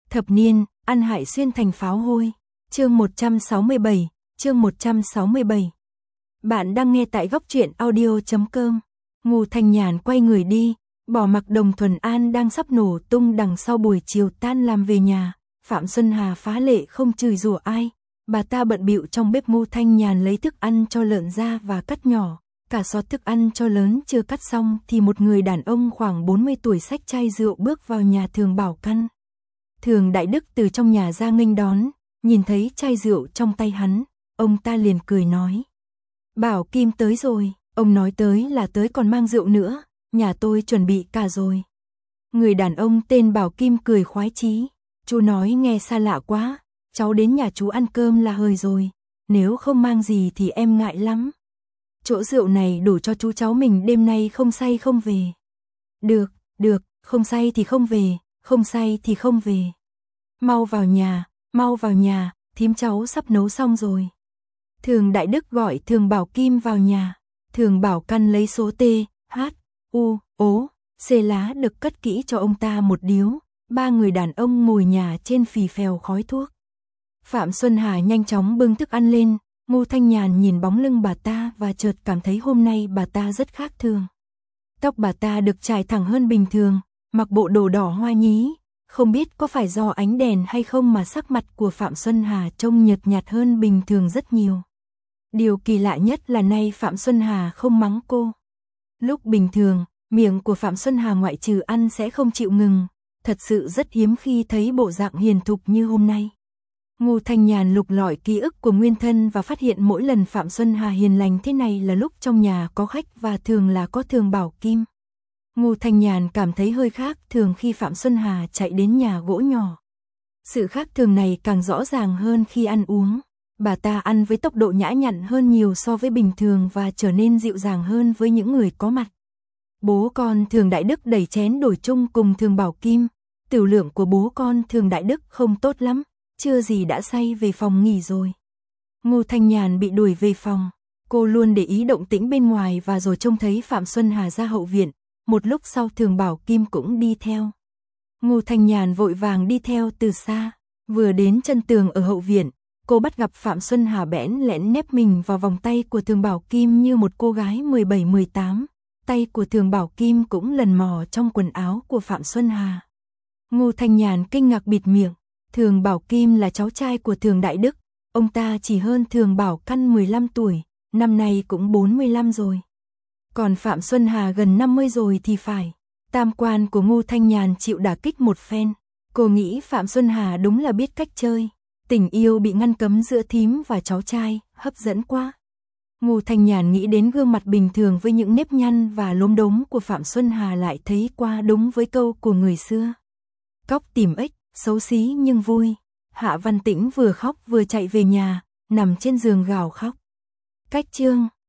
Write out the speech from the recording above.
Thập niên, ăn hại xuyên thành pháo hôi. Chương 167, chương 167. Bạn đang nghe tại góc truyện audio.com. Ngô Thanh Nhàn quay người đi, bỏ mặc Đồng Thuần An đang sắp nổ tung đằng sau buổi chiều tan làm về nhà. Phạm Xuân Hà phá lệ không chửi rủa ai, bà ta bận bịu trong bếp. Ngô Thanh Nhàn lấy thức ăn cho lợn ra và cắt nhỏ, cả xót thức ăn cho lớn chưa cắt xong thì một người đàn ông khoảng 40 tuổi xách chai rượu bước vào nhà Thường Bảo Căn. Thường Đại Đức từ trong nhà ra nghênh đón, nhìn thấy chai rượu trong tay hắn, ông ta liền cười nói: "Bảo Kim tới rồi." Ông nói tới là tới còn mang rượu nữa, nhà tôi chuẩn bị cả rồi. Người đàn ông tên Bảo Kim cười khoái chí: "Chú nói nghe xa lạ quá, cháu đến nhà chú ăn cơm là hời rồi, nếu không mang gì thì em ngại lắm. Chỗ rượu này đủ cho chú cháu mình đêm nay không say không về." Được, không say thì không về, không say thì không về. Mau vào nhà, thím cháu sắp nấu xong rồi." Thường Đại Đức gọi Thường Bảo Kim vào nhà. Thường Bảo Căn lấy số T, H, U, O, C lá được cất kỹ cho ông ta một điếu. Ba người đàn ông ngồi nhà trên phì phèo khói thuốc. Phạm Xuân Hà nhanh chóng bưng thức ăn lên. Ngô Thanh Nhàn nhìn bóng lưng bà ta và chợt cảm thấy hôm nay bà ta rất khác thường. Tóc bà ta được chải thẳng hơn bình thường, mặc bộ đồ đỏ hoa nhí. Không biết có phải do ánh đèn hay không mà sắc mặt của Phạm Xuân Hà trông nhợt nhạt hơn bình thường rất nhiều. Điều kỳ lạ nhất là nay Phạm Xuân Hà không mắng cô. Lúc bình thường, miệng của Phạm Xuân Hà ngoại trừ ăn sẽ không chịu ngừng, thật sự rất hiếm khi thấy bộ dạng hiền thục như hôm nay. Ngô Thanh Nhàn lục lọi ký ức của nguyên thân và phát hiện mỗi lần Phạm Xuân Hà hiền lành thế này là lúc trong nhà có khách và thường là có Thường Bảo Kim. Ngô Thanh Nhàn cảm thấy hơi khác thường khi Phạm Xuân Hà chạy đến nhà gỗ nhỏ. Sự khác thường này càng rõ ràng hơn khi ăn uống. Bà ta ăn với tốc độ nhã nhặn hơn nhiều so với bình thường và trở nên dịu dàng hơn với những người có mặt. Bố con Thường Đại Đức đẩy chén đổi chung cùng Thường Bảo Kim. Tiểu lượng của bố con Thường Đại Đức không tốt lắm, chưa gì đã say về phòng nghỉ rồi. Ngô Thanh Nhàn bị đuổi về phòng. Cô luôn để ý động tĩnh bên ngoài và rồi trông thấy Phạm Xuân Hà ra hậu viện. Một lúc sau Thường Bảo Kim cũng đi theo. Ngô Thanh Nhàn vội vàng đi theo từ xa. Vừa đến chân tường ở hậu viện, cô bắt gặp Phạm Xuân Hà bẽn lẽn nép mình vào vòng tay của Thường Bảo Kim như một cô gái 17-18. Tay của Thường Bảo Kim cũng lần mò trong quần áo của Phạm Xuân Hà. Ngô Thanh Nhàn kinh ngạc bịt miệng. Thường Bảo Kim là cháu trai của Thường Đại Đức. Ông ta chỉ hơn Thường Bảo Căn 15 tuổi, năm nay cũng 45 rồi. Còn Phạm Xuân Hà gần 50 rồi thì phải. Tam quan của Ngô Thanh Nhàn chịu đả kích một phen. Cô nghĩ Phạm Xuân Hà đúng là biết cách chơi. Tình yêu bị ngăn cấm giữa thím và cháu trai, hấp dẫn quá. Ngô Thanh Nhàn nghĩ đến gương mặt bình thường với những nếp nhăn và lốm đốm của Phạm Xuân Hà lại thấy quá đúng với câu của người xưa. Cóc tìm ếch, xấu xí nhưng vui. Hạ Văn Tĩnh vừa khóc vừa chạy về nhà, nằm trên giường gào khóc. Cách chương